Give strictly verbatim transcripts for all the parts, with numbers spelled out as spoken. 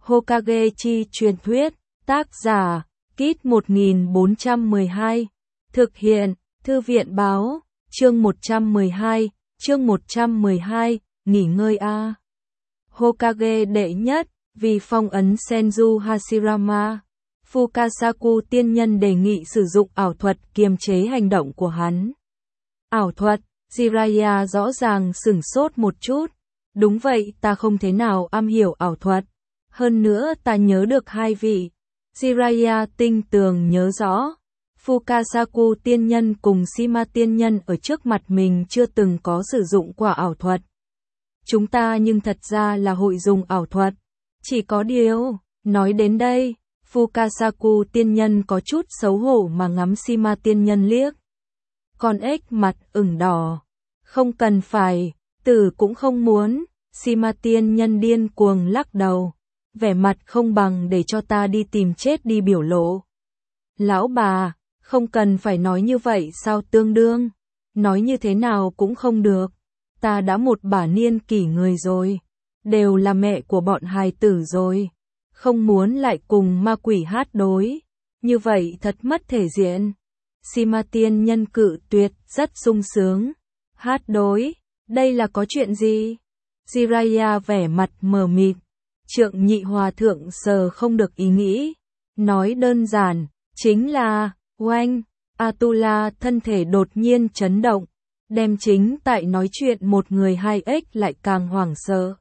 Hokage chi truyền thuyết, tác giả, Kit một nghìn bốn trăm mười hai, thực hiện, Thư viện báo, chương một trăm mười hai, chương một trăm mười hai, nghỉ ngơi a. Hokage đệ nhất, vì phong ấn Senju Hashirama, Fukasaku tiên nhân đề nghị sử dụng ảo thuật kiềm chế hành động của hắn. Ảo thuật, Jiraiya rõ ràng sửng sốt một chút. Đúng vậy, ta không thế nào am hiểu ảo thuật. Hơn nữa ta nhớ được hai vị. Jiraiya tinh tường nhớ rõ. Fukasaku tiên nhân cùng Shima tiên nhân ở trước mặt mình chưa từng có sử dụng qua ảo thuật. Chúng ta nhưng thật ra là hội dùng ảo thuật. Chỉ có điều, nói đến đây, Fukasaku tiên nhân có chút xấu hổ mà ngắm Shima tiên nhân liếc. Con ếch mặt ửng đỏ. Không cần phải, tử cũng không muốn. Shima tiên nhân điên cuồng lắc đầu. Vẻ mặt không bằng để cho ta đi tìm chết đi biểu lộ. Lão bà, không cần phải nói như vậy sao tương đương. Nói như thế nào cũng không được. Ta đã một bả niên kỷ người rồi. Đều là mẹ của bọn hài tử rồi. Không muốn lại cùng ma quỷ hát đối. Như vậy thật mất thể diện. Shima tiên nhân cự tuyệt rất sung sướng. Hát đối, đây là có chuyện gì? Jiraiya vẻ mặt mờ mịt. Trượng nhị hòa thượng sờ không được ý nghĩ. Nói đơn giản, chính là, oanh, Atula thân thể đột nhiên chấn động. Đem chính tại nói chuyện một người hai ếch lại càng hoảng sợ.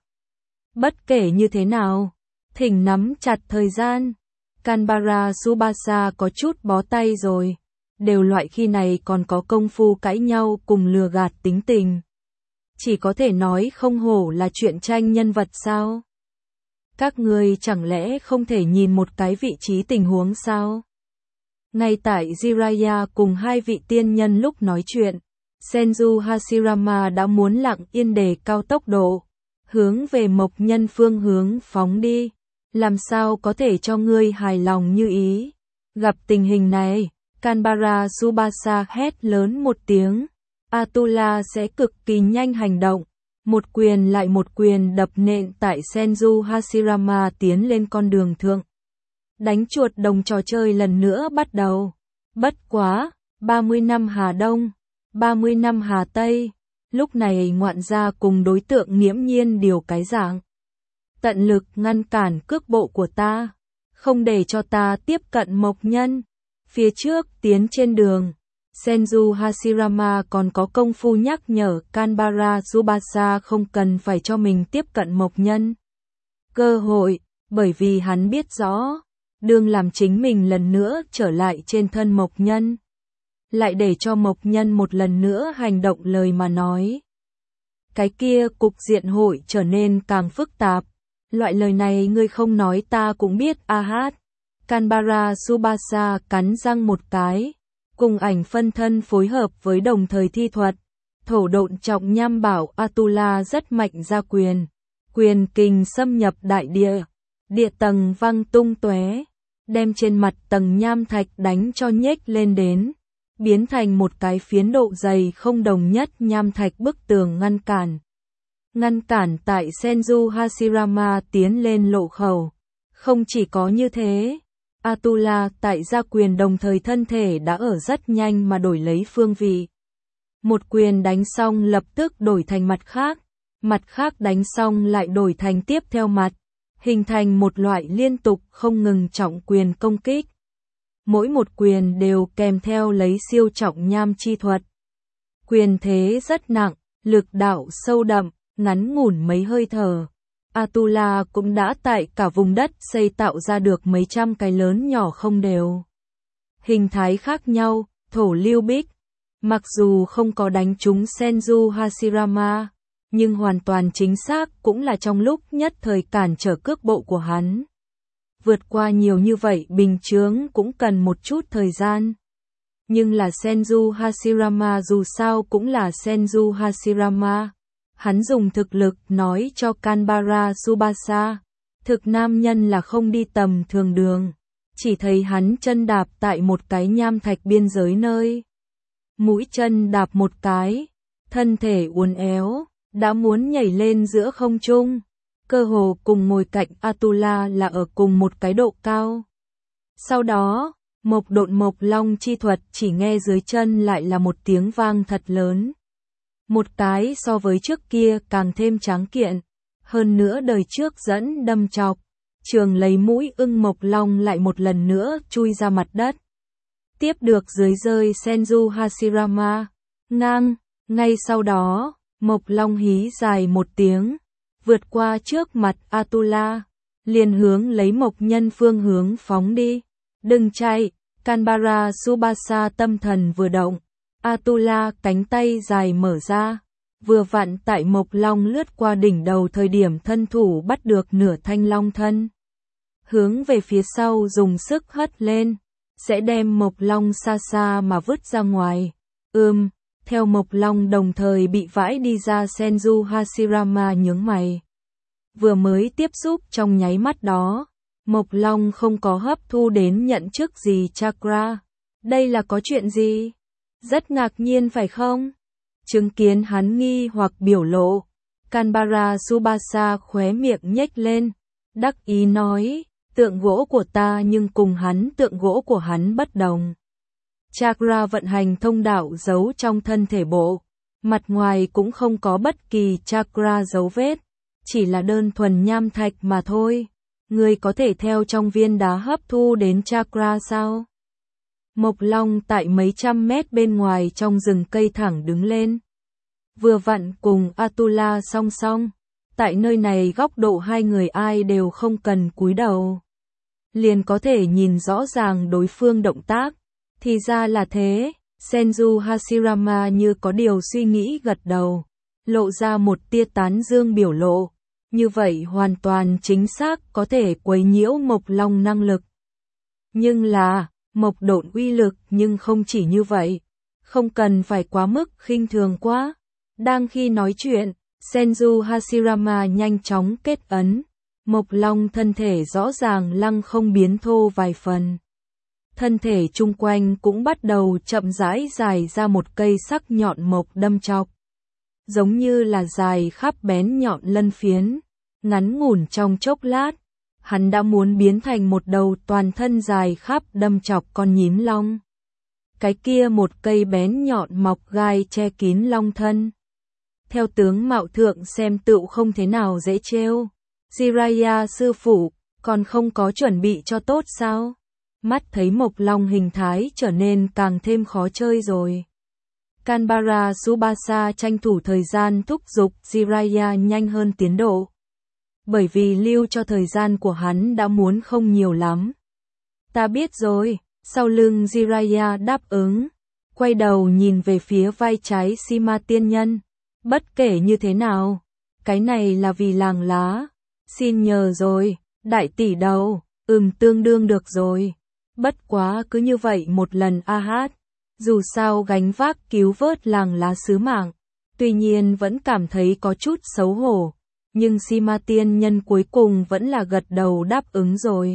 Bất kể như thế nào, thỉnh nắm chặt thời gian. Kanbara Tsubasa có chút bó tay rồi. Đều loại khi này còn có công phu cãi nhau cùng lừa gạt tính tình. Chỉ có thể nói không hổ là chuyện tranh nhân vật sao? Các người chẳng lẽ không thể nhìn một cái vị trí tình huống sao? Ngay tại Jiraiya cùng hai vị tiên nhân lúc nói chuyện, Senju Hashirama đã muốn lặng yên đề cao tốc độ, hướng về Mộc Nhân phương hướng phóng đi. Làm sao có thể cho ngươi hài lòng như ý? Gặp tình hình này, Kanbara Tsubasa hét lớn một tiếng. Atula sẽ cực kỳ nhanh hành động. Một quyền lại một quyền đập nện tại Senju Hashirama tiến lên con đường thượng. Đánh chuột đồng trò chơi lần nữa bắt đầu. Bất quá, ba mươi năm Hà Đông, ba mươi năm Hà Tây. Lúc này ngoạn gia cùng đối tượng nghiễm nhiên điều cái dạng. Tận lực ngăn cản cước bộ của ta. Không để cho ta tiếp cận Mộc Nhân. Phía trước tiến trên đường. Senju Hashirama còn có công phu nhắc nhở Kanbara Tsubasa không cần phải cho mình tiếp cận Mộc Nhân. Cơ hội, bởi vì hắn biết rõ, đương làm chính mình lần nữa trở lại trên thân Mộc Nhân. Lại để cho Mộc Nhân một lần nữa hành động lời mà nói. Cái kia cục diện hội trở nên càng phức tạp. Loại lời này ngươi không nói ta cũng biết a hát. Kanbara Tsubasa cắn răng một cái. Cùng ảnh phân thân phối hợp với đồng thời thi thuật. Thổ độn trọng nham bảo Atula rất mạnh ra quyền. Quyền kình xâm nhập đại địa. Địa tầng văng tung tóe. Đem trên mặt tầng nham thạch đánh cho nhếch lên đến. Biến thành một cái phiến độ dày không đồng nhất nham thạch bức tường ngăn cản. Ngăn cản tại Senju Hashirama tiến lên lộ khẩu. Không chỉ có như thế. Atula tại gia quyền đồng thời thân thể đã ở rất nhanh mà đổi lấy phương vị. Một quyền đánh xong lập tức đổi thành mặt khác, mặt khác đánh xong lại đổi thành tiếp theo mặt, hình thành một loại liên tục không ngừng trọng quyền công kích. Mỗi một quyền đều kèm theo lấy siêu trọng nham chi thuật. Quyền thế rất nặng, lực đạo sâu đậm, ngắn ngủn mấy hơi thở. Atula cũng đã tại cả vùng đất xây tạo ra được mấy trăm cái lớn nhỏ không đều. Hình thái khác nhau, thổ lưu bích. Mặc dù không có đánh trúng Senju Hashirama, nhưng hoàn toàn chính xác cũng là trong lúc nhất thời cản trở cước bộ của hắn. Vượt qua nhiều như vậy bình chướng cũng cần một chút thời gian. Nhưng là Senju Hashirama dù sao cũng là Senju Hashirama. Hắn dùng thực lực nói cho Kanbara Tsubasa, thực nam nhân là không đi tầm thường đường, chỉ thấy hắn chân đạp tại một cái nham thạch biên giới nơi. Mũi chân đạp một cái, thân thể uốn éo, đã muốn nhảy lên giữa không trung, cơ hồ cùng ngồi cạnh Atula là ở cùng một cái độ cao. Sau đó, Mộc Độn Mộc Long chi thuật chỉ nghe dưới chân lại là một tiếng vang thật lớn. Một cái so với trước kia càng thêm tráng kiện, hơn nữa đời trước dẫn đâm chọc, trường lấy mũi ưng Mộc Long lại một lần nữa chui ra mặt đất. Tiếp được dưới rơi Senju Hashirama, ngang, ngay sau đó, Mộc Long hí dài một tiếng, vượt qua trước mặt Atula, liền hướng lấy Mộc Nhân phương hướng phóng đi. Đừng chạy, Canberra Tsubasa tâm thần vừa động, Atula cánh tay dài mở ra, vừa vặn tại Mộc Long lướt qua đỉnh đầu thời điểm thân thủ bắt được nửa thanh long thân. Hướng về phía sau dùng sức hất lên, sẽ đem Mộc Long xa xa mà vứt ra ngoài. Ừm, theo Mộc Long đồng thời bị vãi đi ra Senju Hashirama nhướng mày. Vừa mới tiếp xúc trong nháy mắt đó, Mộc Long không có hấp thu đến nhận chức gì chakra. Đây là có chuyện gì? Rất ngạc nhiên phải không? Chứng kiến hắn nghi hoặc biểu lộ, Canberra Tsubasa khóe miệng nhếch lên, đắc ý nói, tượng gỗ của ta nhưng cùng hắn tượng gỗ của hắn bất đồng. Chakra vận hành thông đạo giấu trong thân thể bộ, mặt ngoài cũng không có bất kỳ chakra dấu vết, chỉ là đơn thuần nham thạch mà thôi. Người có thể theo trong viên đá hấp thu đến chakra sao? Mộc Long tại mấy trăm mét bên ngoài trong rừng cây thẳng đứng lên. Vừa vặn cùng Atula song song, tại nơi này góc độ hai người ai đều không cần cúi đầu. Liền có thể nhìn rõ ràng đối phương động tác. Thì ra là thế, Senju Hashirama như có điều suy nghĩ gật đầu, lộ ra một tia tán dương biểu lộ. Như vậy hoàn toàn chính xác có thể quấy nhiễu Mộc Long năng lực. Nhưng là, Mộc Độn uy lực nhưng không chỉ như vậy. Không cần phải quá mức khinh thường quá. Đang khi nói chuyện, Senju Hashirama nhanh chóng kết ấn. Mộc Long thân thể rõ ràng lăng không biến thô vài phần. Thân thể chung quanh cũng bắt đầu chậm rãi dài ra một cây sắc nhọn mộc đâm chọc. Giống như là dài khắp bén nhọn lân phiến, ngắn ngủn trong chốc lát, hắn đã muốn biến thành một đầu toàn thân dài khắp đâm chọc con nhím long. Cái kia một cây bén nhọn mọc gai che kín long thân. Theo tướng mạo thượng xem tựu không thế nào dễ trêu. Jiraiya sư phụ, còn không có chuẩn bị cho tốt sao? Mắt thấy Mộc Long hình thái trở nên càng thêm khó chơi rồi. Canberra Tsubasa tranh thủ thời gian thúc giục Jiraiya nhanh hơn tiến độ. Bởi vì lưu cho thời gian của hắn đã muốn không nhiều lắm. Ta biết rồi, sau lưng Jiraiya đáp ứng. Quay đầu nhìn về phía vai trái Sima tiên nhân. Bất kể như thế nào, cái này là vì làng lá. Xin nhờ rồi, đại tỷ đầu, ừm tương đương được rồi. Bất quá cứ như vậy một lần a hát. Dù sao gánh vác cứu vớt làng lá sứ mạng, tuy nhiên vẫn cảm thấy có chút xấu hổ, nhưng Sima tiên nhân cuối cùng vẫn là gật đầu đáp ứng rồi.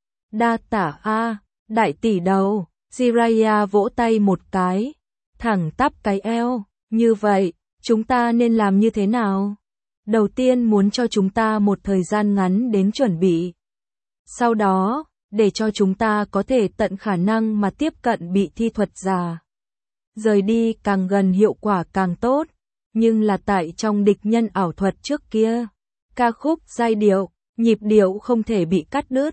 Đa tả a, đại tỷ đầu, Jiraiya vỗ tay một cái, thẳng tắp cái eo, như vậy, chúng ta nên làm như thế nào? Đầu tiên muốn cho chúng ta một thời gian ngắn đến chuẩn bị. Sau đó, để cho chúng ta có thể tận khả năng mà tiếp cận bị thi thuật giả. Rời đi càng gần hiệu quả càng tốt, nhưng là tại trong địch nhân ảo thuật trước kia. Ca khúc, giai điệu, nhịp điệu không thể bị cắt đứt.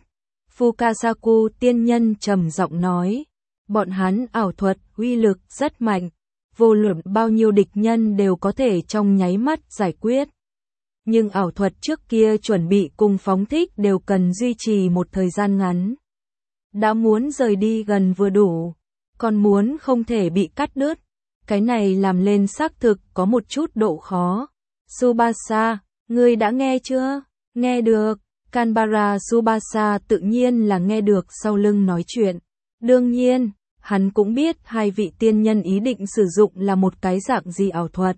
Fukasaku tiên nhân trầm giọng nói, bọn hắn ảo thuật uy lực rất mạnh, vô luận bao nhiêu địch nhân đều có thể trong nháy mắt giải quyết. Nhưng ảo thuật trước kia chuẩn bị cùng phóng thích đều cần duy trì một thời gian ngắn. Đã muốn rời đi gần vừa đủ, còn muốn không thể bị cắt đứt. Cái này làm lên xác thực có một chút độ khó. Tsubasa, ngươi đã nghe chưa? Nghe được. Canberra Tsubasa tự nhiên là nghe được sau lưng nói chuyện. Đương nhiên, hắn cũng biết hai vị tiên nhân ý định sử dụng là một cái dạng gì ảo thuật.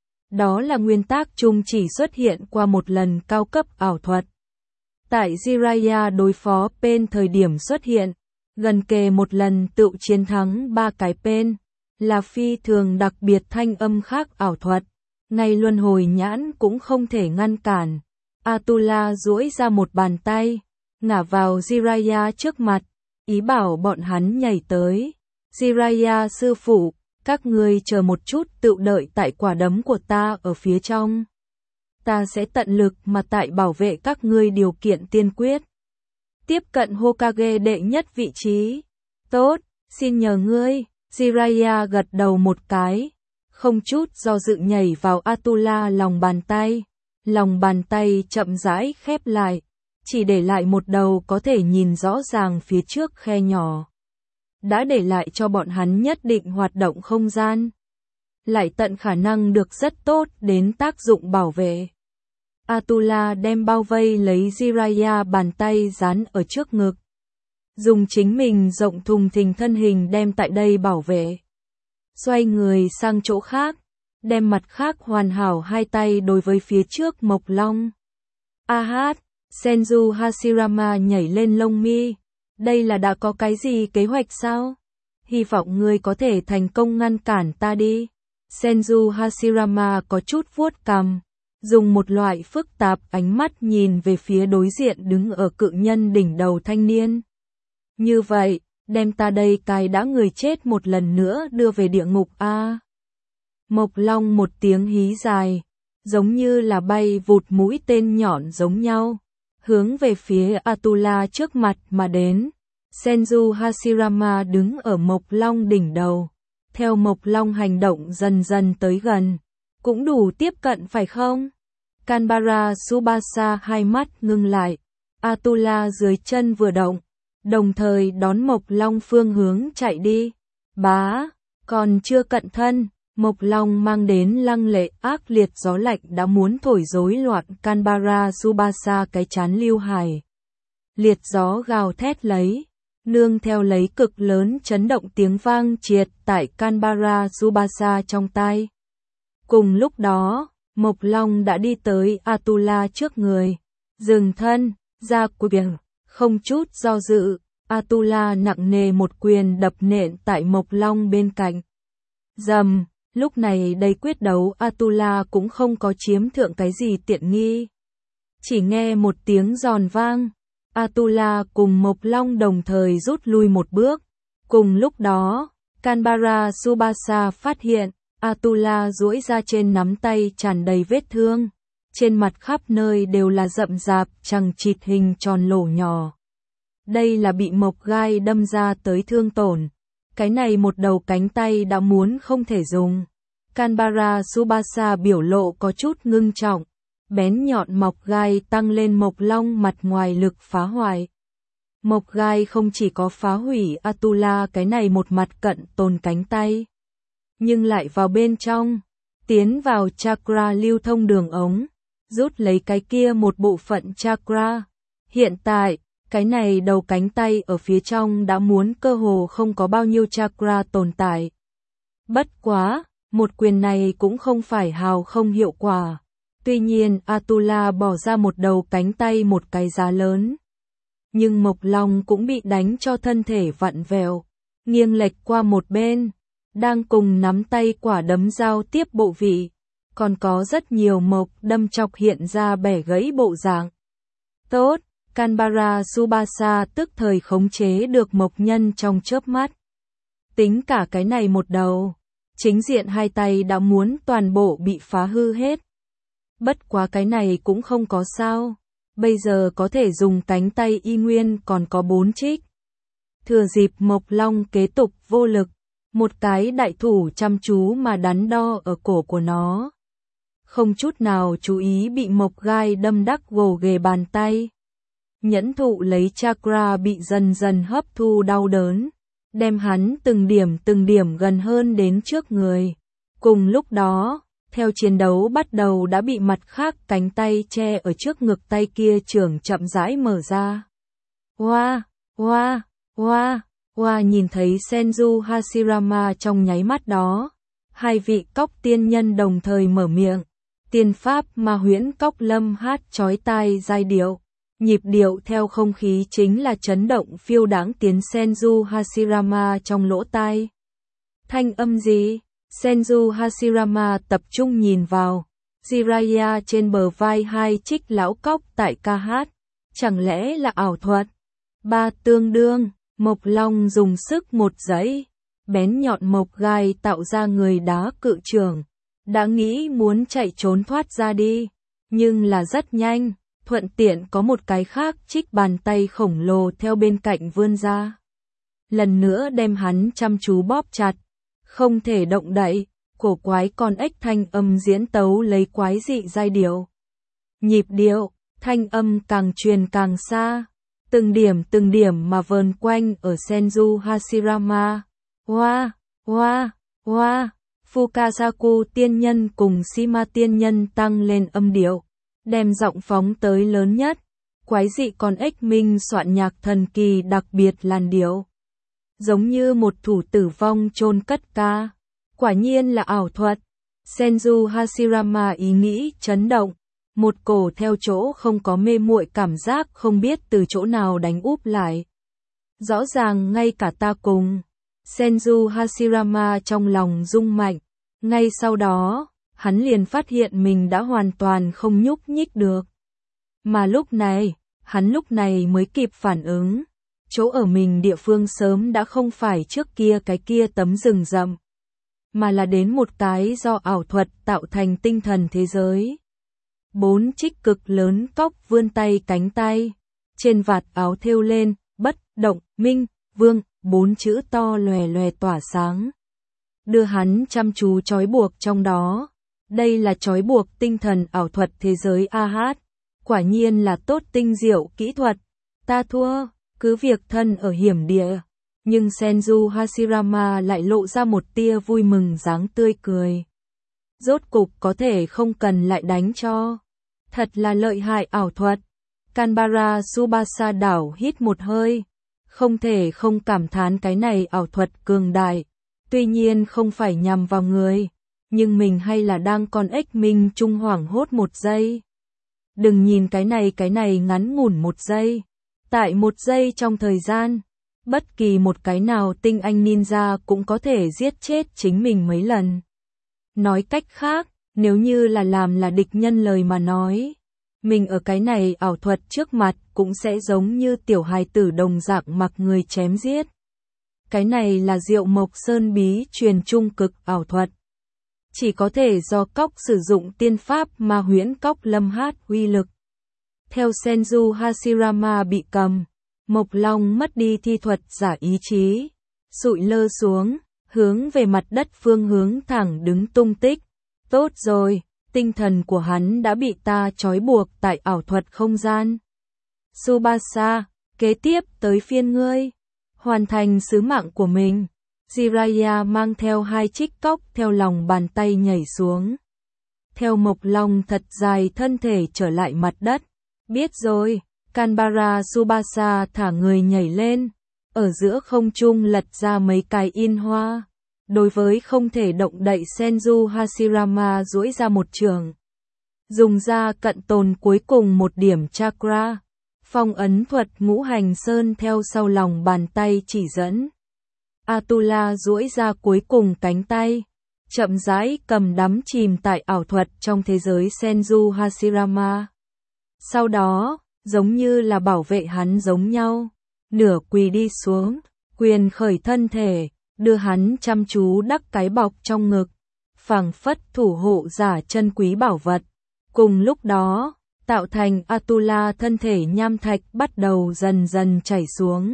Đó là nguyên tắc chung chỉ xuất hiện qua một lần cao cấp ảo thuật. Tại Jiraiya đối phó Pen thời điểm xuất hiện, gần kề một lần tự chiến thắng ba cái Pen, là phi thường đặc biệt thanh âm khác ảo thuật. Ngay luân hồi nhãn cũng không thể ngăn cản, Atula duỗi ra một bàn tay, ngả vào Jiraiya trước mặt, ý bảo bọn hắn nhảy tới. Jiraiya sư phụ, các ngươi chờ một chút, tự đợi tại quả đấm của ta ở phía trong. Ta sẽ tận lực mà tại bảo vệ các ngươi, điều kiện tiên quyết. Tiếp cận Hokage đệ nhất vị trí. Tốt, xin nhờ ngươi. Jiraiya gật đầu một cái, không chút do dự nhảy vào Atula lòng bàn tay. Lòng bàn tay chậm rãi khép lại, chỉ để lại một đầu có thể nhìn rõ ràng phía trước khe nhỏ. Đã để lại cho bọn hắn nhất định hoạt động không gian. Lại tận khả năng được rất tốt đến tác dụng bảo vệ. Atula đem bao vây lấy Jiraiya, bàn tay dán ở trước ngực. Dùng chính mình rộng thùng thình thân hình đem tại đây bảo vệ. Xoay người sang chỗ khác, đem mặt khác hoàn hảo hai tay đối với phía trước Mộc Long. A hát, Senju Hashirama nhảy lên lông mi. Đây là đã có cái gì kế hoạch sao? Hy vọng ngươi có thể thành công ngăn cản ta đi. Senju Hashirama có chút vuốt cằm, dùng một loại phức tạp ánh mắt nhìn về phía đối diện đứng ở cự nhân đỉnh đầu thanh niên. Như vậy, đem ta đây cái đã người chết một lần nữa đưa về địa ngục a. À. Mộc Long một tiếng hí dài, giống như là bay vụt mũi tên nhọn giống nhau, hướng về phía Atula trước mặt mà đến. Senju Hashirama đứng ở Mộc Long đỉnh đầu, theo Mộc Long hành động dần dần tới gần, cũng đủ tiếp cận phải không? Kanbara Tsubasa hai mắt ngưng lại, Atula dưới chân vừa động, đồng thời đón Mộc Long phương hướng chạy đi. Bá, còn chưa cận thân, Mộc Long mang đến lăng lệ ác liệt gió lạnh đã muốn thổi rối loạn Kanbara Tsubasa cái chán lưu hải. Liệt gió gào thét lấy, nương theo lấy cực lớn chấn động tiếng vang triệt tại Kanbara Tsubasa trong tai. Cùng lúc đó, Mộc Long đã đi tới Atula trước người, dừng thân, ra quyền, không chút do dự, Atula nặng nề một quyền đập nện tại Mộc Long bên cạnh. Dầm, lúc này đây quyết đấu Atula cũng không có chiếm thượng cái gì tiện nghi. Chỉ nghe một tiếng giòn vang, Atula cùng Mộc Long đồng thời rút lui một bước. Cùng lúc đó, Kanbara Tsubasa phát hiện, Atula duỗi ra trên nắm tay tràn đầy vết thương. Trên mặt khắp nơi đều là rậm rạp chằng chịt hình tròn lỗ nhỏ. Đây là bị mộc gai đâm ra tới thương tổn. Cái này một đầu cánh tay đã muốn không thể dùng. Kanbara Tsubasa biểu lộ có chút ngưng trọng. Bén nhọn mộc gai tăng lên Mộc Long mặt ngoài lực phá hoại. Mộc gai không chỉ có phá hủy Atula cái này một mặt cận tồn cánh tay, nhưng lại vào bên trong, tiến vào chakra lưu thông đường ống, rút lấy cái kia một bộ phận chakra. Hiện tại, cái này đầu cánh tay ở phía trong đã muốn cơ hồ không có bao nhiêu chakra tồn tại. Bất quá, một quyền này cũng không phải hào không hiệu quả. Tuy nhiên Atula bỏ ra một đầu cánh tay một cái giá lớn. Nhưng Mộc Long cũng bị đánh cho thân thể vặn vẹo, nghiêng lệch qua một bên, đang cùng nắm tay quả đấm giao tiếp bộ vị. Còn có rất nhiều mộc đâm chọc hiện ra bẻ gãy bộ dạng. Tốt, Kanbara Tsubasa tức thời khống chế được mộc nhân trong chớp mắt. Tính cả cái này một đầu, chính diện hai tay đã muốn toàn bộ bị phá hư hết. Bất quá cái này cũng không có sao, bây giờ có thể dùng cánh tay y nguyên còn có bốn trích. Thừa dịp Mộc Long kế tục vô lực, một cái đại thủ chăm chú mà đắn đo ở cổ của nó. Không chút nào chú ý bị mộc gai đâm đắc gồ ghề bàn tay. Nhẫn thụ lấy chakra bị dần dần hấp thu đau đớn, đem hắn từng điểm từng điểm gần hơn đến trước người. Cùng lúc đó, theo chiến đấu bắt đầu đã bị mặt khác cánh tay che ở trước ngực tay kia trưởng chậm rãi mở ra. Oa, oa, oa, oa nhìn thấy Senju Hashirama trong nháy mắt đó. Hai vị cóc tiên nhân đồng thời mở miệng. Tiên pháp ma huyễn cóc lâm hát chói tai giai điệu. Nhịp điệu theo không khí chính là chấn động phiêu đáng tiến Senju Hashirama trong lỗ tai. Thanh âm gì? Senju Hashirama tập trung nhìn vào. Jiraiya trên bờ vai hai trích lão cóc tại ca hát. Chẳng lẽ là ảo thuật? Ba tương đương, Mộc Long dùng sức một giẫy, bén nhọn mộc gai tạo ra người đá cự trưởng. Đã nghĩ muốn chạy trốn thoát ra đi, nhưng là rất nhanh, thuận tiện có một cái khác trích bàn tay khổng lồ theo bên cạnh vươn ra. Lần nữa đem hắn chăm chú bóp chặt, không thể động đậy, cổ quái con ếch thanh âm diễn tấu lấy quái dị giai điệu. Nhịp điệu, thanh âm càng truyền càng xa, từng điểm từng điểm mà vờn quanh ở Senju Hashirama. Hoa, hoa, hoa, Fukasaku tiên nhân cùng Shima tiên nhân tăng lên âm điệu, đem giọng phóng tới lớn nhất, quái dị con ếch minh soạn nhạc thần kỳ đặc biệt làn điệu. Giống như một thủ tử vong chôn cất ca, quả nhiên là ảo thuật. Senju Hashirama ý nghĩ chấn động, một cổ theo chỗ không có mê muội cảm giác không biết từ chỗ nào đánh úp lại. Rõ ràng ngay cả ta cùng. Senju Hashirama trong lòng rung mạnh, ngay sau đó, hắn liền phát hiện mình đã hoàn toàn không nhúc nhích được. Mà lúc này, hắn lúc này mới kịp phản ứng, chỗ ở mình địa phương sớm đã không phải trước kia cái kia tấm rừng rậm, mà là đến một cái do ảo thuật tạo thành tinh thần thế giới. Bốn trích cực lớn cóc vươn tay cánh tay, trên vạt áo thêu lên, bất động, minh, vương, bốn chữ to lòe lòe tỏa sáng. Đưa hắn chăm chú trói buộc trong đó. Đây là trói buộc tinh thần ảo thuật thế giới a hát. Quả nhiên là tốt tinh diệu kỹ thuật. Ta thua, cứ việc thân ở hiểm địa. Nhưng Senju Hashirama lại lộ ra một tia vui mừng dáng tươi cười. Rốt cục có thể không cần lại đánh cho. Thật là lợi hại ảo thuật. Kanbara Tsubasa đảo hít một hơi. Không thể không cảm thán cái này ảo thuật cường đại. Tuy nhiên không phải nhằm vào người. Nhưng mình hay là đang con ếch minh trung hoảng hốt một giây. Đừng nhìn cái này cái này ngắn ngủn một giây. Tại một giây trong thời gian, bất kỳ một cái nào tinh anh ninja cũng có thể giết chết chính mình mấy lần. Nói cách khác, nếu như là làm là địch nhân lời mà nói, mình ở cái này ảo thuật trước mặt cũng sẽ giống như tiểu hài tử đồng dạng mặc người chém giết. Cái này là Diệu Mộc Sơn bí truyền trung cực ảo thuật. Chỉ có thể do cóc sử dụng tiên pháp ma huyễn cóc lâm hát uy lực. Theo Senju Hashirama bị cầm, Mộc Long mất đi thi thuật giả ý chí, sụi lơ xuống, hướng về mặt đất phương hướng thẳng đứng tung tích. Tốt rồi, tinh thần của hắn đã bị ta trói buộc tại ảo thuật không gian. Tsubasa, kế tiếp tới phiên ngươi, hoàn thành sứ mạng của mình. Jiraiya mang theo hai trích cóc theo lòng bàn tay nhảy xuống. Theo Mộc Long thật dài thân thể trở lại mặt đất. Biết rồi, Kanbara Tsubasa thả người nhảy lên, ở giữa không trung lật ra mấy cái in hoa. Đối với không thể động đậy Senju Hashirama duỗi ra một trường. Dùng ra cận tồn cuối cùng một điểm chakra. Phong ấn thuật ngũ hành sơn theo sau lòng bàn tay chỉ dẫn. Atula duỗi ra cuối cùng cánh tay, chậm rãi cầm đắm chìm tại ảo thuật trong thế giới Senju Hashirama. Sau đó, giống như là bảo vệ hắn giống nhau, nửa quỳ đi xuống, quyền khởi thân thể, đưa hắn chăm chú đắp cái bọc trong ngực, phảng phất thủ hộ giả chân quý bảo vật. Cùng lúc đó, tạo thành Atula thân thể nham thạch bắt đầu dần dần chảy xuống.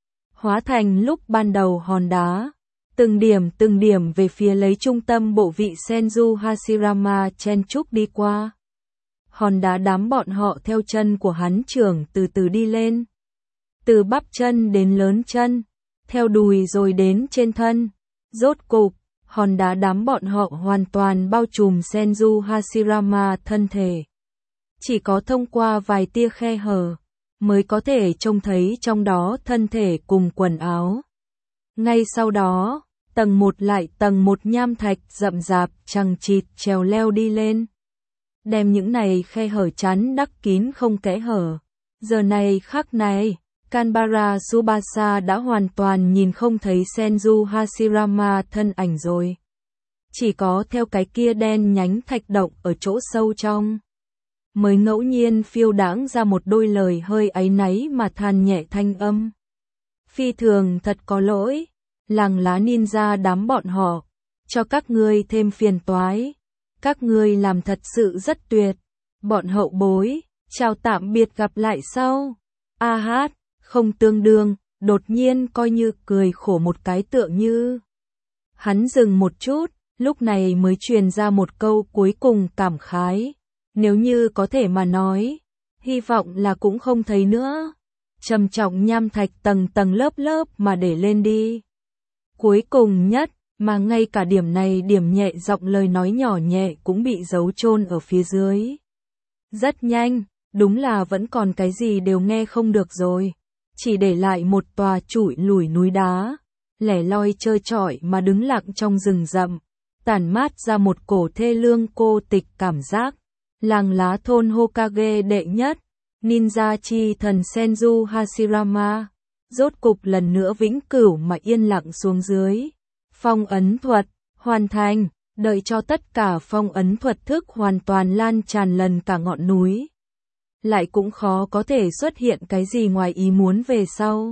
Hóa thành lúc ban đầu hòn đá, từng điểm từng điểm về phía lấy trung tâm bộ vị Senju Hashirama chen chúc đi qua. Hòn đá đám bọn họ theo chân của hắn trưởng từ từ đi lên. Từ bắp chân đến lớn chân, theo đùi rồi đến trên thân. Rốt cục, hòn đá đám bọn họ hoàn toàn bao trùm Senju Hashirama thân thể. Chỉ có thông qua vài tia khe hở, mới có thể trông thấy trong đó thân thể cùng quần áo. Ngay sau đó, tầng một lại tầng một nham thạch rậm rạp chằng chịt trèo leo đi lên. Đem những này khe hở chắn đắp kín không kẽ hở. Giờ này khắc này, Kanbara Tsubasa đã hoàn toàn nhìn không thấy Senju Hashirama thân ảnh rồi. chỉ có theo cái kia đen nhánh thạch động ở chỗ sâu trong. Mới ngẫu nhiên phiêu đãng ra một đôi lời hơi áy náy mà than nhẹ thanh âm. Phi thường thật có lỗi, làng lá ninja đám bọn họ, cho các ngươi thêm phiền toái. Các ngươi làm thật sự rất tuyệt. Bọn hậu bối, chào tạm biệt gặp lại sau. A hát, không tương đương, đột nhiên coi như cười khổ một cái tựa như. Hắn dừng một chút, lúc này mới truyền ra một câu cuối cùng cảm khái. Nếu như có thể mà nói, hy vọng là cũng không thấy nữa. Trầm trọng nham thạch tầng tầng lớp lớp mà để lên đi. Cuối cùng nhất, mà ngay cả điểm này điểm nhẹ giọng lời nói nhỏ nhẹ cũng bị giấu chôn ở phía dưới. Rất nhanh, đúng là vẫn còn cái gì đều nghe không được rồi. Chỉ để lại một tòa trụi lủi núi đá, lẻ loi trơ trọi mà đứng lặng trong rừng rậm, tản mát ra một cổ thê lương cô tịch cảm giác. Làng lá thôn Hokage đệ nhất, ninja chi thần Senju Hashirama, rốt cục lần nữa vĩnh cửu mà yên lặng xuống dưới. Phong ấn thuật, hoàn thành, đợi cho tất cả phong ấn thuật thức hoàn toàn lan tràn lần cả ngọn núi. Lại cũng khó có thể xuất hiện cái gì ngoài ý muốn về sau.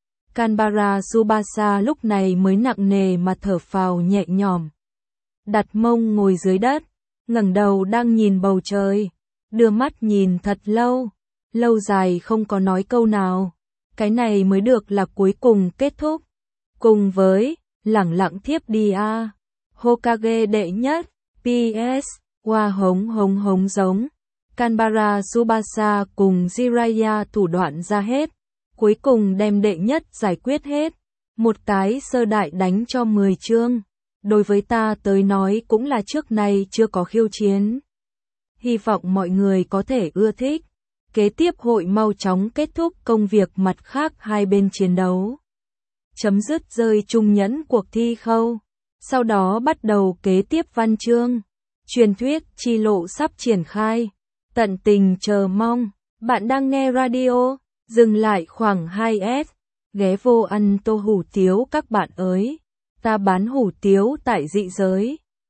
Kanbara Tsubasa lúc này mới nặng nề mà thở phào nhẹ nhõm. Đặt mông ngồi dưới đất, ngẩng đầu đang nhìn bầu trời, đưa mắt nhìn thật lâu, lâu dài không có nói câu nào. Cái này mới được là cuối cùng kết thúc. Cùng với, lẳng lặng thiếp đi a. À. Hokage đệ nhất, pê ét, hoa hống hống hống giống. Kanbara Tsubasa cùng Jiraiya thủ đoạn ra hết, cuối cùng đem đệ nhất giải quyết hết. Một cái sơ đại đánh cho mười chương. Đối với ta tới nói cũng là trước nay chưa có khiêu chiến. Hy vọng mọi người có thể ưa thích. Kế tiếp hội mau chóng kết thúc công việc mặt khác hai bên chiến đấu. Chấm dứt rơi trung nhẫn cuộc thi khâu. Sau đó bắt đầu kế tiếp văn chương. Truyền thuyết chi lộ sắp triển khai. Tận tình chờ mong. Bạn đang nghe radio. Dừng lại khoảng hai s. Ghé vô ăn tô hủ tiếu các bạn ơi. Ta bán hủ tiếu tại dị giới.